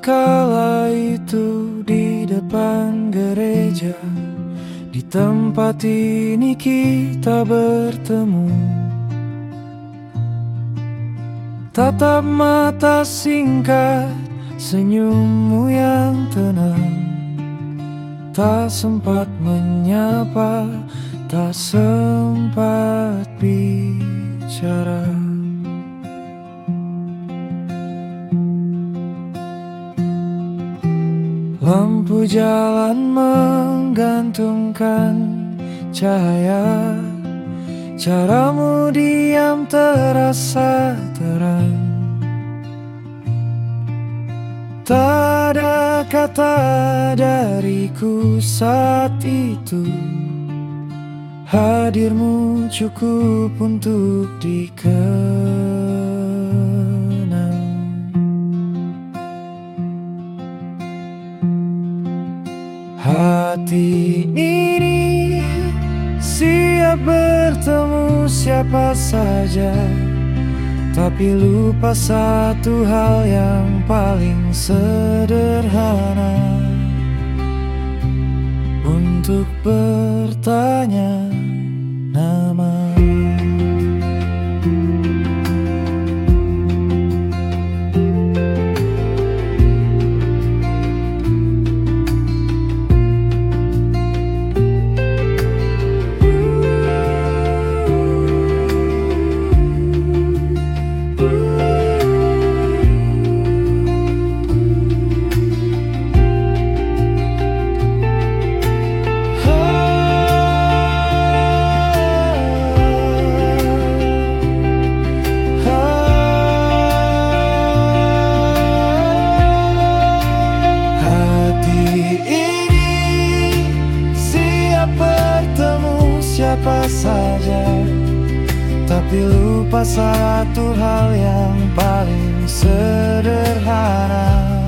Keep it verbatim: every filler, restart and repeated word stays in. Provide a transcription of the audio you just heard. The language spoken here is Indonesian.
kala itu di depan gereja, di tempat ini kita bertemu. Tatap mata singkat, senyummu yang tenang, tak sempat menyapa, tak sempat bicara. Lampu jalan menggantungkan cahaya, caramu diam terasa terang. Tak ada kata dariku saat itu, hadirmu cukup untuk dikenang. Hati ini siap bertemu siapa saja, tapi lupa satu hal yang paling sederhana, untuk bertanya nama. Siapa saja, tapi lupa satu hal yang paling sederhana,